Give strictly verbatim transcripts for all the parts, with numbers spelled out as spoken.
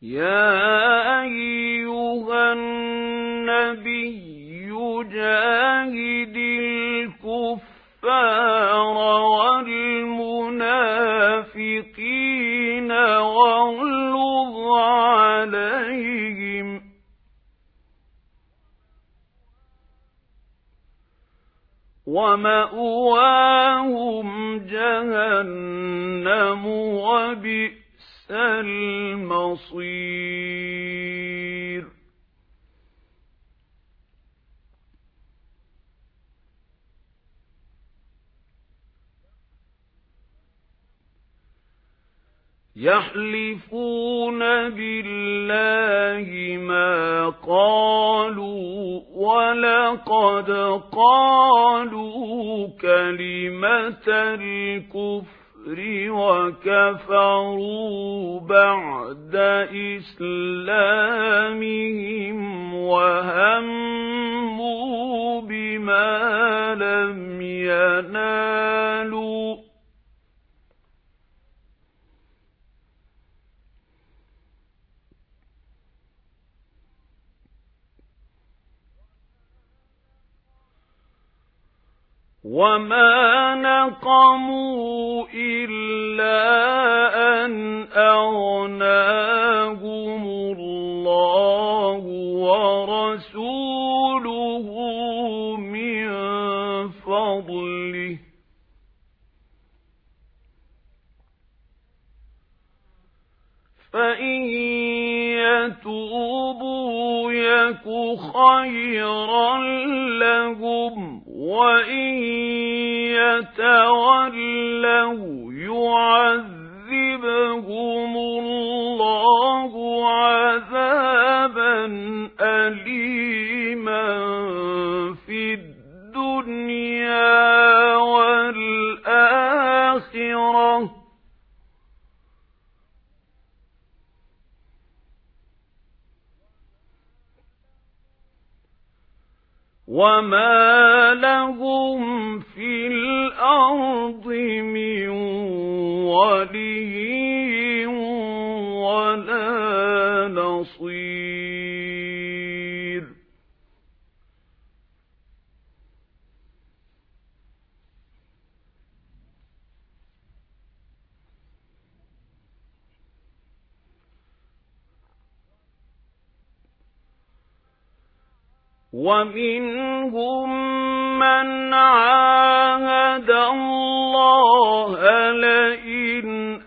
يا أيها النبي جاهد الكفار والمنافقين واغلظ عليهم ومأواهم جهنم وبئس المصير يحلفون بالله ما قالوا ولقد قالوا كلمة الكفر وكفروا بعد إسلامهم وهموا بما لم ينالوا وما نقموا إلا أن أغناهم الله ورسوله من فضله فإن يتوبوا يك خيرا لهم وإن يتولوا يعذبهم الله عذابا أليما في الدنيا والآخرة وما لهم في الأرض من ولي ولا نصير ومنهم من عاهد الله لئن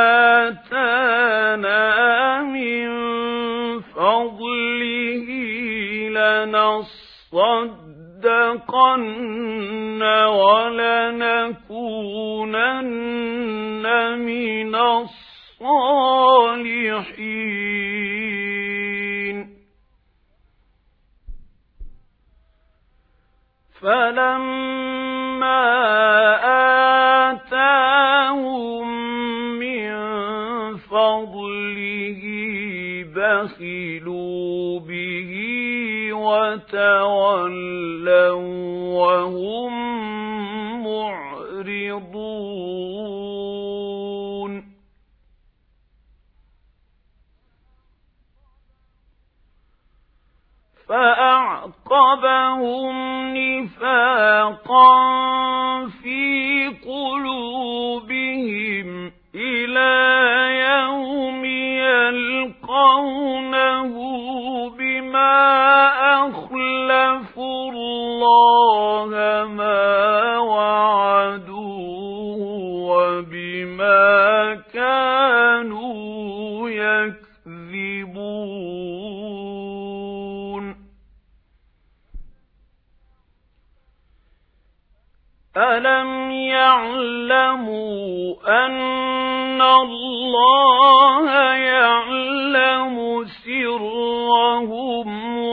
آتانا من فضله لنصدقن ولنكونن من الصالحين فلما آتاهم من فضله بخلوا به وتولوا وهم معرضون فأعقبهم نفاقا في قلوبهم إلى يوم يلقونه بما أخلفوا الله ما وعدوه وبما كانوا يكذبون ألم يعلموا أن الله يعلم سرهم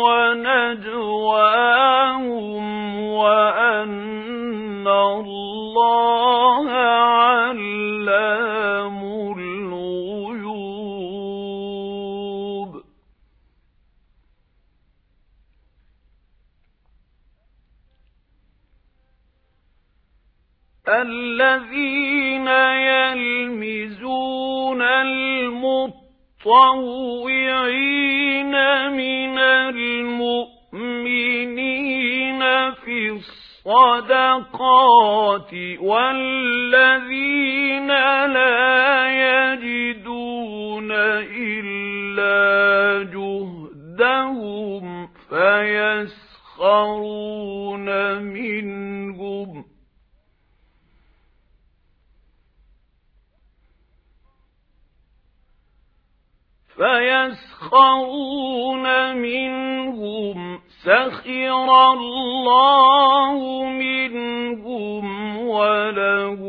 ونجواهم وأن الله علام الغيوب الذين يلمزون المطلوب المتطوعين من المؤمنين في الصدقات والذين لا يجدون إلا جهدهم فيسخرون منهم فيسخرون منهم سخر الله منهم ولهم